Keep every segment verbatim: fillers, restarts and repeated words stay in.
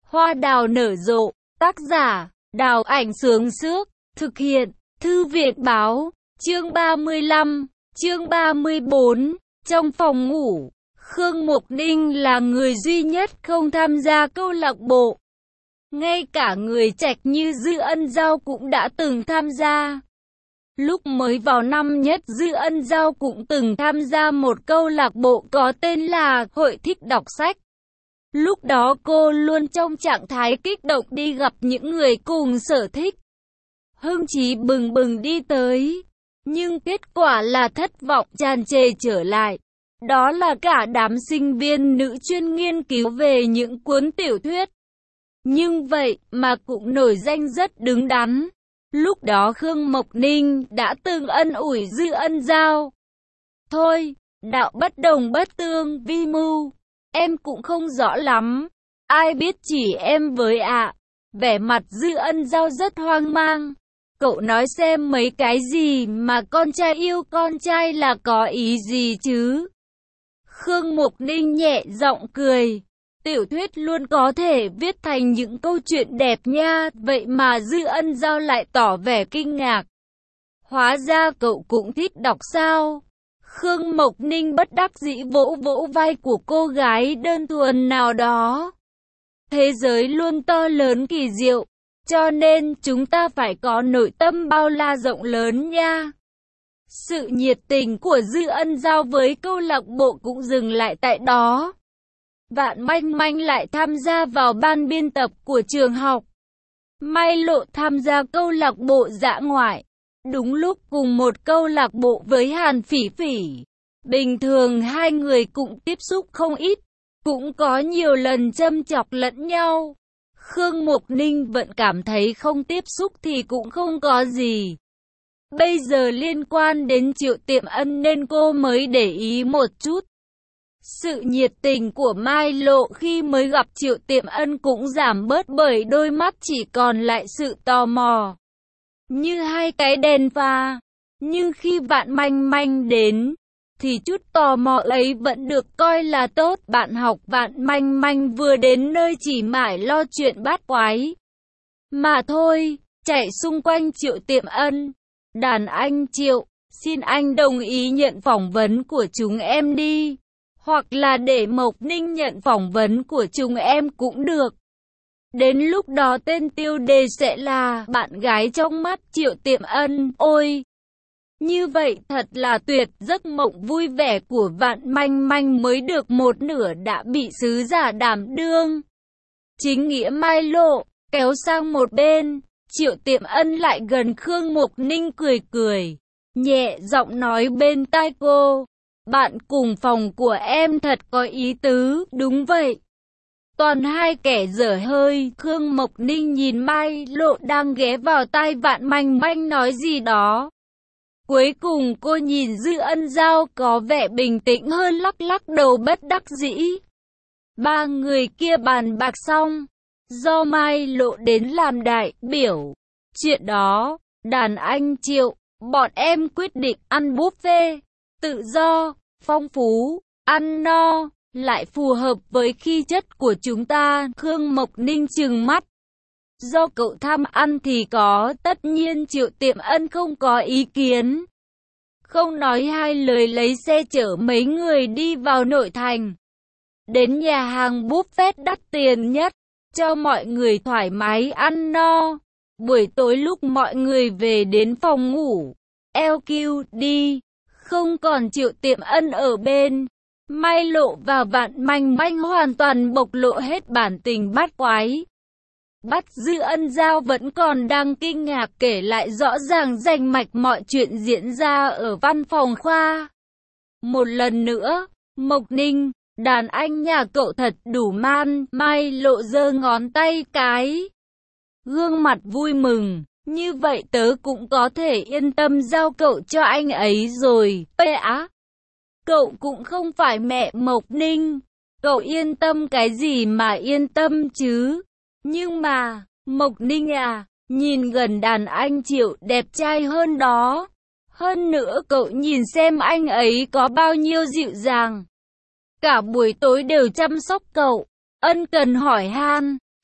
Hoa đào nở rộ, tác giả, Đào Ảnh Sướng Sước, thực hiện, Thư viện Báo, chương ba mươi lăm, chương ba mươi bốn, trong phòng ngủ, Khương Mộc Ninh là người duy nhất không tham gia câu lạc bộ. Ngay cả người Trạch như Dư Ân Giao cũng đã từng tham gia. Lúc mới vào năm nhất, Dư Ân Giao cũng từng tham gia một câu lạc bộ có tên là Hội Thích Đọc Sách. Lúc đó cô luôn trong trạng thái kích động đi gặp những người cùng sở thích. Hưng chí bừng bừng đi tới, nhưng kết quả là thất vọng tràn trề trở lại. Đó là cả đám sinh viên nữ chuyên nghiên cứu về những cuốn tiểu thuyết. Nhưng vậy mà cũng nổi danh rất đứng đắn. Lúc đó Khương Mộc Ninh đã từng ân ủi Dư Ân Giao. Thôi, đạo bất đồng bất tương vi mưu. Em cũng không rõ lắm. Ai biết chỉ em với ạ. À. Vẻ mặt Dư Ân Giao rất hoang mang. Cậu nói xem mấy cái gì mà con trai yêu con trai là có ý gì chứ? Khương Mộc Ninh nhẹ giọng cười. Tiểu thuyết luôn có thể viết thành những câu chuyện đẹp nha. Vậy mà Dư Ân Giao lại tỏ vẻ kinh ngạc. Hóa ra cậu cũng thích đọc sao? Khương Mộc Ninh bất đắc dĩ vỗ vỗ vai của cô gái đơn thuần nào đó. Thế giới luôn to lớn kỳ diệu, cho nên chúng ta phải có nội tâm bao la rộng lớn nha. Sự nhiệt tình của Dư Ân Giao với câu lạc bộ cũng dừng lại tại đó. Vạn Manh Manh lại tham gia vào ban biên tập của trường học. Mai Lộ tham gia câu lạc bộ dã ngoại. Đúng lúc cùng một câu lạc bộ với Hàn Phỉ Phỉ. Bình thường hai người cũng tiếp xúc không ít, cũng có nhiều lần châm chọc lẫn nhau. Khương Mộc Ninh vẫn cảm thấy không tiếp xúc thì cũng không có gì. Bây giờ liên quan đến Triệu Tiệm Ân nên cô mới để ý một chút. Sự nhiệt tình của Mai Lộ khi mới gặp Triệu Tiệm Ân cũng giảm bớt bởi đôi mắt chỉ còn lại sự tò mò. Như hai cái đèn pha. Nhưng khi Vạn Manh Manh đến, thì chút tò mò ấy vẫn được coi là tốt. Bạn học Vạn Manh Manh vừa đến nơi chỉ mải lo chuyện bát quái mà thôi, chạy xung quanh Triệu Tiệm Ân. Đàn anh Triệu, xin anh đồng ý nhận phỏng vấn của chúng em đi. Hoặc là để Mộc Ninh nhận phỏng vấn của chúng em cũng được. Đến lúc đó tên tiêu đề sẽ là bạn gái trong mắt Triệu Tiệm Ân. Ôi! Như vậy thật là tuyệt, giấc mộng vui vẻ của Vạn Manh Manh mới được một nửa đã bị sứ giả đảm đương. Chính nghĩa Mai Lộ, kéo sang một bên, Triệu Tiệm Ân lại gần Khương Mộc Ninh cười cười, nhẹ giọng nói bên tai cô. Bạn cùng phòng của em thật có ý tứ, đúng vậy. Toàn hai kẻ dở hơi, Khương Mộc Ninh nhìn Mai Lộ đang ghé vào tai Vạn Manh Manh nói gì đó. Cuối cùng cô nhìn Dư Ân Giao có vẻ bình tĩnh hơn lắc lắc đầu bất đắc dĩ. Ba người kia bàn bạc xong, do Mai Lộ đến làm đại biểu. Chuyện đó, đàn anh Triệu, bọn em quyết định ăn buffet, tự do, phong phú, ăn no, lại phù hợp với khí chất của chúng ta. Khương Mộc Ninh trừng mắt. Do cậu tham ăn thì có, tất nhiên Triệu Tiệm Ân không có ý kiến. Không nói hai lời lấy xe chở mấy người đi vào nội thành. Đến nhà hàng buffet đắt tiền nhất, cho mọi người thoải mái ăn no. Buổi tối lúc mọi người về đến phòng ngủ, lờ quy đi, không còn Triệu Tiệm Ân ở bên. Mai Lộ và Vạn Manh Manh hoàn toàn bộc lộ hết bản tình bát quái. Bắt Dư Ân Giao vẫn còn đang kinh ngạc kể lại rõ ràng rành mạch mọi chuyện diễn ra ở văn phòng khoa. Một lần nữa, Mộc Ninh, đàn anh nhà cậu thật đủ man. Mai Lộ giơ ngón tay cái, gương mặt vui mừng. Như vậy tớ cũng có thể yên tâm giao cậu cho anh ấy rồi. Pê á, cậu cũng không phải mẹ Mộc Ninh. Cậu yên tâm cái gì mà yên tâm chứ. Nhưng mà, Mộc Ninh à, nhìn gần đàn anh Triệu đẹp trai hơn đó. Hơn nữa cậu nhìn xem anh ấy có bao nhiêu dịu dàng. Cả buổi tối đều chăm sóc cậu, ân cần hỏi han,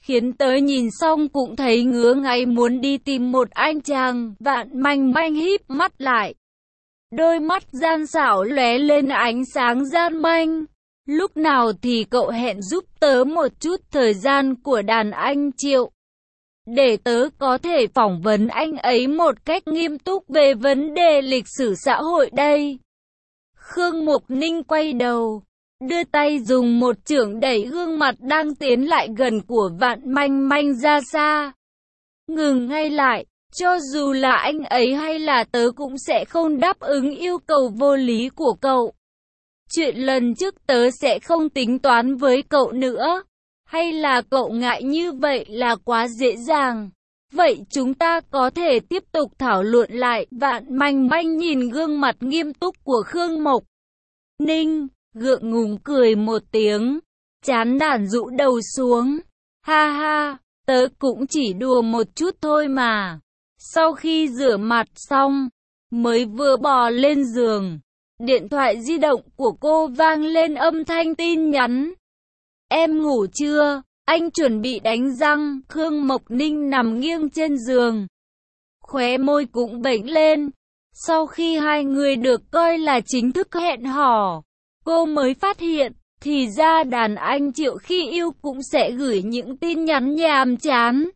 khiến tớ nhìn xong cũng thấy ngứa ngáy muốn đi tìm một anh chàng. Vạn Manh Manh híp mắt lại. Đôi mắt gian xảo lóe lên ánh sáng gian manh. Lúc nào thì cậu hẹn giúp tớ một chút thời gian của đàn anh Triệu, để tớ có thể phỏng vấn anh ấy một cách nghiêm túc về vấn đề lịch sử xã hội đây. Khương Mục Ninh quay đầu, đưa tay dùng một chưởng đẩy gương mặt đang tiến lại gần của Vạn Manh Manh ra xa. Ngừng ngay lại, cho dù là anh ấy hay là tớ cũng sẽ không đáp ứng yêu cầu vô lý của cậu. Chuyện lần trước tớ sẽ không tính toán với cậu nữa. Hay là cậu ngại như vậy là quá dễ dàng? Vậy chúng ta có thể tiếp tục thảo luận lại. Vạn Manh Manh nhìn gương mặt nghiêm túc của Khương Mộc Ninh, gượng ngùng cười một tiếng, chán nản rũ đầu xuống. Ha ha, tớ cũng chỉ đùa một chút thôi mà. Sau khi rửa mặt xong, mới vừa bò lên giường, điện thoại di động của cô vang lên âm thanh tin nhắn. Em ngủ chưa? Anh chuẩn bị đánh răng. Khương Mộc Ninh nằm nghiêng trên giường, khóe môi cũng vểnh lên. Sau khi hai người được coi là chính thức hẹn hò, cô mới phát hiện, thì ra đàn anh Triệu khi yêu cũng sẽ gửi những tin nhắn nhàm chán.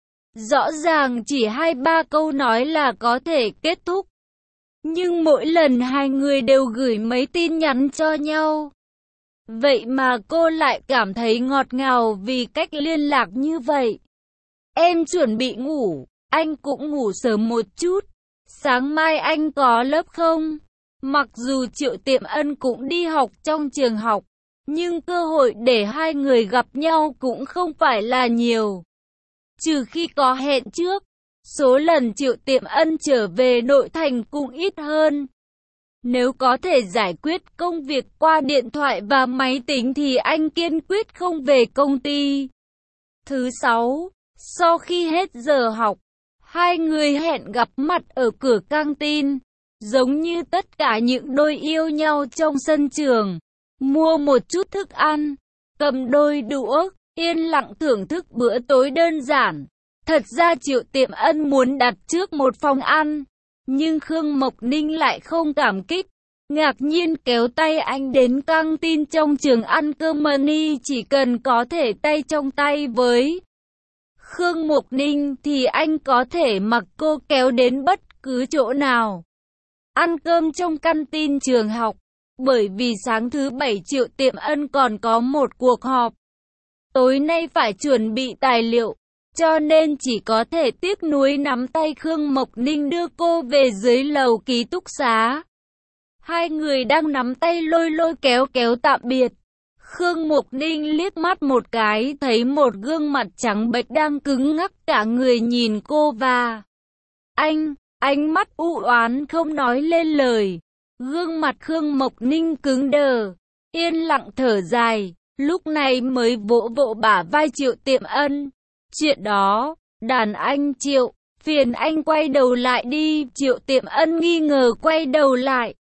Rõ ràng chỉ hai ba câu nói là có thể kết thúc, nhưng mỗi lần hai người đều gửi mấy tin nhắn cho nhau. Vậy mà cô lại cảm thấy ngọt ngào vì cách liên lạc như vậy. Em chuẩn bị ngủ, anh cũng ngủ sớm một chút. Sáng mai anh có lớp không? Mặc dù Triệu Tiệm Ân cũng đi học trong trường học, nhưng cơ hội để hai người gặp nhau cũng không phải là nhiều. Trừ khi có hẹn trước, số lần Triệu Tiệm Ân trở về nội thành cũng ít hơn. Nếu có thể giải quyết công việc qua điện thoại và máy tính thì anh kiên quyết không về công ty. Thứ sáu, sau khi hết giờ học, hai người hẹn gặp mặt ở cửa căng tin, giống như tất cả những đôi yêu nhau trong sân trường. Mua một chút thức ăn, cầm đôi đũa, yên lặng thưởng thức bữa tối đơn giản. Thật ra Triệu Tiệm Ân muốn đặt trước một phòng ăn, nhưng Khương Mộc Ninh lại không cảm kích. Ngạc nhiên kéo tay anh đến căng tin trong trường ăn cơm money. Chỉ cần có thể tay trong tay với Khương Mộc Ninh thì anh có thể mặc cô kéo đến bất cứ chỗ nào. Ăn cơm trong căn tin trường học, bởi vì sáng thứ bảy Triệu Tiệm Ân còn có một cuộc họp. Tối nay phải chuẩn bị tài liệu, cho nên chỉ có thể tiếc nuối nắm tay Khương Mộc Ninh đưa cô về dưới lầu ký túc xá. Hai người đang nắm tay lôi lôi kéo kéo tạm biệt. Khương Mộc Ninh liếc mắt một cái thấy một gương mặt trắng bệch đang cứng ngắc cả người nhìn cô và anh, ánh mắt u oán không nói lên lời. Gương mặt Khương Mộc Ninh cứng đờ, yên lặng thở dài, lúc này mới vỗ vỗ bả vai Triệu Tiệm Ân. Chuyện đó, đàn anh Triệu, phiền anh quay đầu lại đi. Triệu Tiệm Ân nghi ngờ quay đầu lại.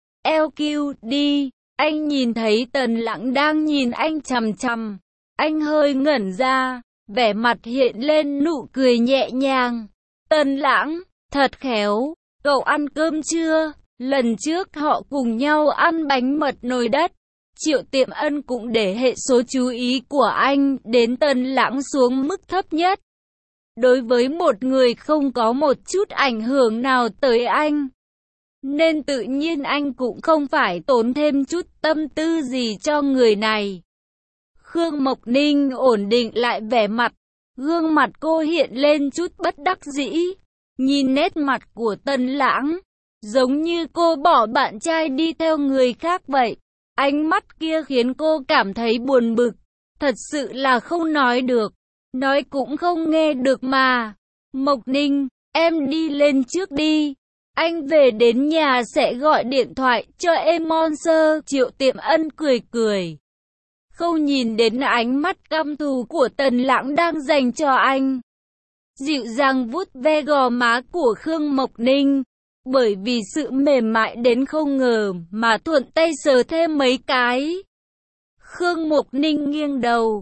lờ quy đi, anh nhìn thấy Tần Lãng đang nhìn anh chằm chằm. Anh hơi ngẩn ra, vẻ mặt hiện lên nụ cười nhẹ nhàng. Tần Lãng, thật khéo, cậu ăn cơm chưa? Lần trước họ cùng nhau ăn bánh mật nồi đất. Triệu Tiệm Ân cũng để hệ số chú ý của anh đến Tần Lãng xuống mức thấp nhất. Đối với một người không có một chút ảnh hưởng nào tới anh, nên tự nhiên anh cũng không phải tốn thêm chút tâm tư gì cho người này. Khương Mộc Ninh ổn định lại vẻ mặt, gương mặt cô hiện lên chút bất đắc dĩ. Nhìn nét mặt của Tần Lãng, giống như cô bỏ bạn trai đi theo người khác vậy. Ánh mắt kia khiến cô cảm thấy buồn bực. Thật sự là không nói được, nói cũng không nghe được mà. Mộc Ninh, em đi lên trước đi. Anh về đến nhà sẽ gọi điện thoại cho em Monster. Triệu Tiệm Ân cười cười, không nhìn đến ánh mắt căm thù của Tần Lãng đang dành cho anh. Dịu dàng vuốt ve gò má của Khương Mộc Ninh, bởi vì sự mềm mại đến không ngờ mà thuận tay sờ thêm mấy cái. Khương Mộc Ninh nghiêng đầu,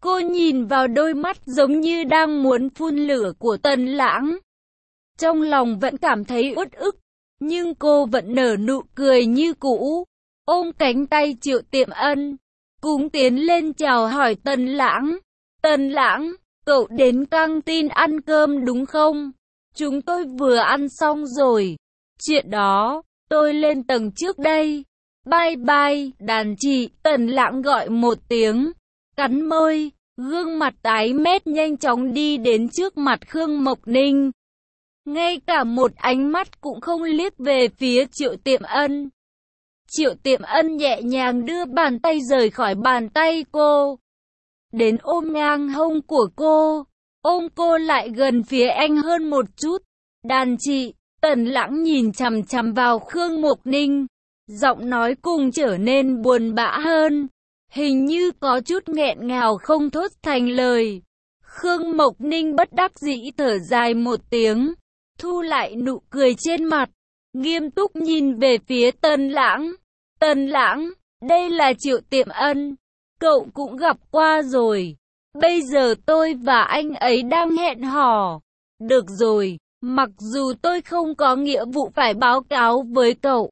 Cô nhìn vào đôi mắt giống như đang muốn phun lửa của Tần Lãng. Trong lòng vẫn cảm thấy uất ức, nhưng cô vẫn nở nụ cười như cũ, ôm cánh tay Triệu Tiệm Ân, cũng tiến lên chào hỏi Tần Lãng. Tần Lãng, cậu đến căng tin ăn cơm đúng không? Chúng tôi vừa ăn xong rồi. Chuyện đó, tôi lên tầng trước đây. Bye bye, đàn chị. Tần Lãng gọi một tiếng, cắn môi, gương mặt tái mét nhanh chóng đi đến trước mặt Khương Mộc Ninh. Ngay cả một ánh mắt cũng không liếc về phía Triệu Tiệm Ân. Triệu Tiệm Ân nhẹ nhàng đưa bàn tay rời khỏi bàn tay cô, đến ôm ngang hông của cô, ôm cô lại gần phía anh hơn một chút. Đàn chị. Tần Lãng nhìn chằm chằm vào Khương Mộc Ninh, giọng nói cùng trở nên buồn bã hơn, hình như có chút nghẹn ngào không thốt thành lời. Khương Mộc Ninh bất đắc dĩ thở dài một tiếng, thu lại nụ cười trên mặt, nghiêm túc nhìn về phía Tần Lãng. Tần Lãng, đây là Triệu Tiệm Ân, cậu cũng gặp qua rồi. Bây giờ tôi và anh ấy đang hẹn hò. Được rồi, mặc dù tôi không có nghĩa vụ phải báo cáo với cậu,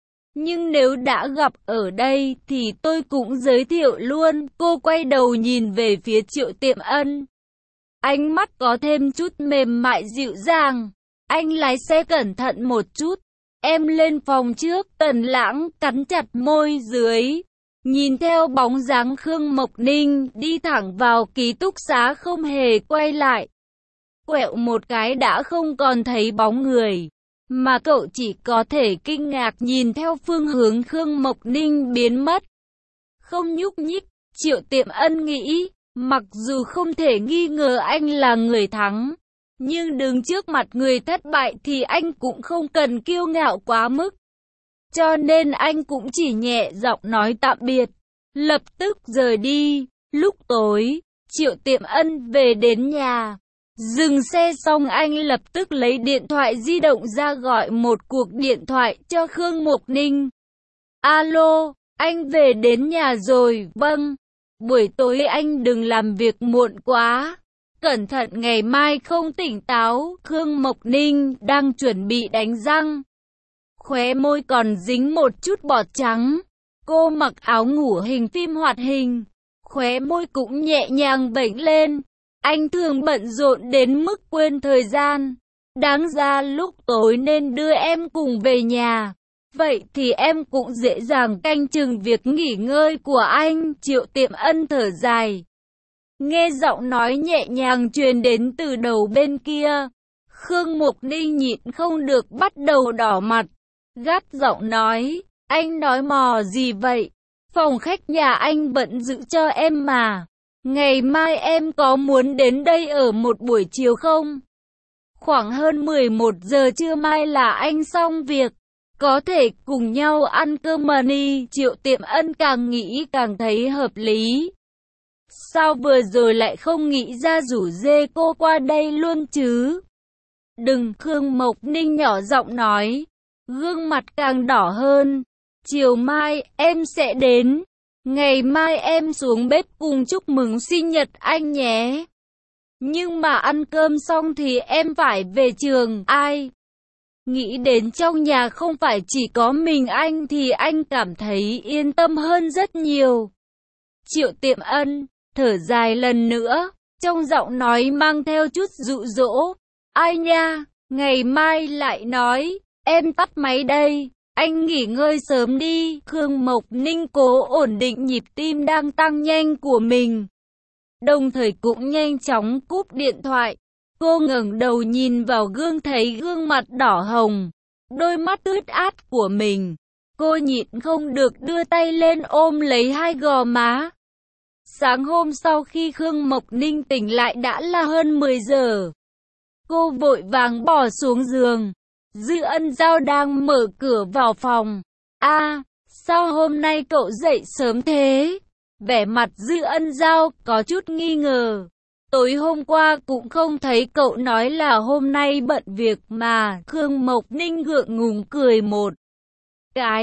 nhưng nếu đã gặp ở đây thì tôi cũng giới thiệu luôn. Cô quay đầu nhìn về phía Triệu Tiệm Ân, ánh mắt có thêm chút mềm mại dịu dàng. Anh lái xe cẩn thận một chút, em lên phòng trước. Tần Lãng cắn chặt môi dưới, nhìn theo bóng dáng Khương Mộc Ninh đi thẳng vào ký túc xá không hề quay lại. Quẹo một cái đã không còn thấy bóng người, mà cậu chỉ có thể kinh ngạc nhìn theo phương hướng Khương Mộc Ninh biến mất. Không nhúc nhích, Triệu Tiệm Ân nghĩ, mặc dù không thể nghi ngờ anh là người thắng, nhưng đứng trước mặt người thất bại thì anh cũng không cần kiêu ngạo quá mức. Cho nên anh cũng chỉ nhẹ giọng nói tạm biệt, lập tức rời đi. Lúc tối, Triệu Tiệm Ân về đến nhà. Dừng xe xong anh lập tức lấy điện thoại di động ra gọi một cuộc điện thoại cho Khương Mộc Ninh. Alo, anh về đến nhà rồi. Vâng, buổi tối anh đừng làm việc muộn quá, cẩn thận ngày mai không tỉnh táo. Khương Mộc Ninh đang chuẩn bị đánh răng, khóe môi còn dính một chút bọt trắng. Cô mặc áo ngủ hình phim hoạt hình, khóe môi cũng nhẹ nhàng vểnh lên. Anh thường bận rộn đến mức quên thời gian. Đáng ra lúc tối nên đưa em cùng về nhà, vậy thì em cũng dễ dàng canh chừng việc nghỉ ngơi của anh. Triệu Tiệm Ân thở dài, nghe giọng nói nhẹ nhàng truyền đến từ đầu bên kia. Khương Mộc Ninh nhịn không được bắt đầu đỏ mặt, gắt giọng nói, anh nói mò gì vậy? Phòng khách nhà anh bận giữ cho em mà. Ngày mai em có muốn đến đây ở một buổi chiều không? Khoảng hơn mười một giờ trưa mai là anh xong việc, có thể cùng nhau ăn cơm mà đi. Triệu Tiệm Ân càng nghĩ càng thấy hợp lý. Sao vừa rồi lại không nghĩ ra rủ dê cô qua đây luôn chứ? Đừng, Khương Mộc Ninh nhỏ giọng nói, gương mặt càng đỏ hơn. Chiều mai em sẽ đến. Ngày mai em xuống bếp cùng chúc mừng sinh nhật anh nhé. Nhưng mà ăn cơm xong thì em phải về trường. Ai? Nghĩ đến trong nhà không phải chỉ có mình anh thì anh cảm thấy yên tâm hơn rất nhiều. Triệu Tiệm Ân thở dài lần nữa, trong giọng nói mang theo chút dụ dỗ. Ai nha, ngày mai lại nói. Em tắt máy đây, anh nghỉ ngơi sớm đi. Khương Mộc Ninh cố ổn định nhịp tim đang tăng nhanh của mình, đồng thời cũng nhanh chóng cúp điện thoại. Cô ngẩng đầu nhìn vào gương thấy gương mặt đỏ hồng, đôi mắt ướt át của mình. Cô nhịn không được đưa tay lên ôm lấy hai gò má. Sáng hôm sau khi Khương Mộc Ninh tỉnh lại đã là hơn mười giờ. Cô vội vàng bỏ xuống giường. Dư Ân Giao đang mở cửa vào phòng. A, à, sao hôm nay cậu dậy sớm thế? Vẻ mặt Dư Ân Giao có chút nghi ngờ. Tối hôm qua cũng không thấy cậu nói là hôm nay bận việc mà. Khương Mộc Ninh gượng ngùng cười một cái,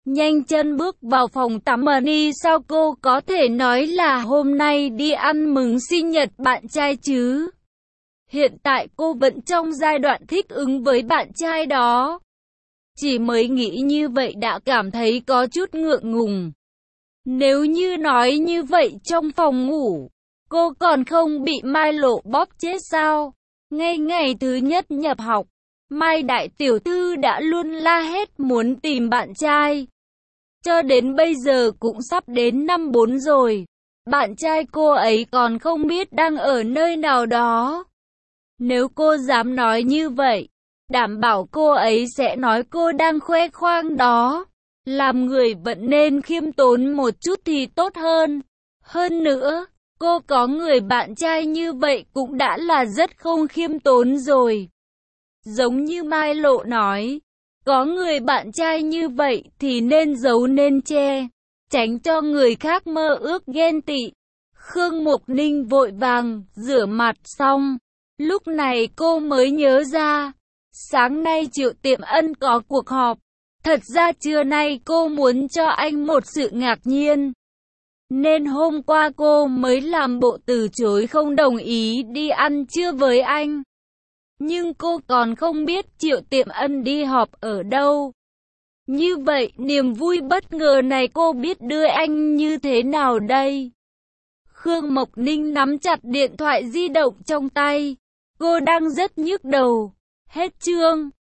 nhanh chân bước vào phòng tắm. Money, sao cô có thể nói là hôm nay đi ăn mừng sinh nhật bạn trai chứ? Hiện tại cô vẫn trong giai đoạn thích ứng với bạn trai đó. Chỉ mới nghĩ như vậy đã cảm thấy có chút ngượng ngùng. Nếu như nói như vậy trong phòng ngủ, cô còn không bị Mai Lộ bóp chết sao? Ngay ngày thứ nhất nhập học, Mai đại tiểu thư đã luôn la hét muốn tìm bạn trai. Cho đến bây giờ cũng sắp đến năm bốn rồi. Bạn trai cô ấy còn không biết đang ở nơi nào đó. Nếu cô dám nói như vậy, đảm bảo cô ấy sẽ nói cô đang khoe khoang đó. Làm người vẫn nên khiêm tốn một chút thì tốt hơn. Hơn nữa, cô có người bạn trai như vậy cũng đã là rất không khiêm tốn rồi. Giống như Mai Lộ nói, có người bạn trai như vậy thì nên giấu nên che, tránh cho người khác mơ ước ghen tị. Khương Mục Ninh vội vàng rửa mặt xong, lúc này cô mới nhớ ra, sáng nay Triệu Tiệm Ân có cuộc họp. Thật ra trưa nay cô muốn cho anh một sự ngạc nhiên, nên hôm qua cô mới làm bộ từ chối không đồng ý đi ăn trưa với anh. Nhưng cô còn không biết Triệu Tiệm Ân đi họp ở đâu. Như vậy niềm vui bất ngờ này cô biết đưa anh như thế nào đây? Khương Mộc Ninh nắm chặt điện thoại di động trong tay. Cô đang rất nhức đầu. Hết chương.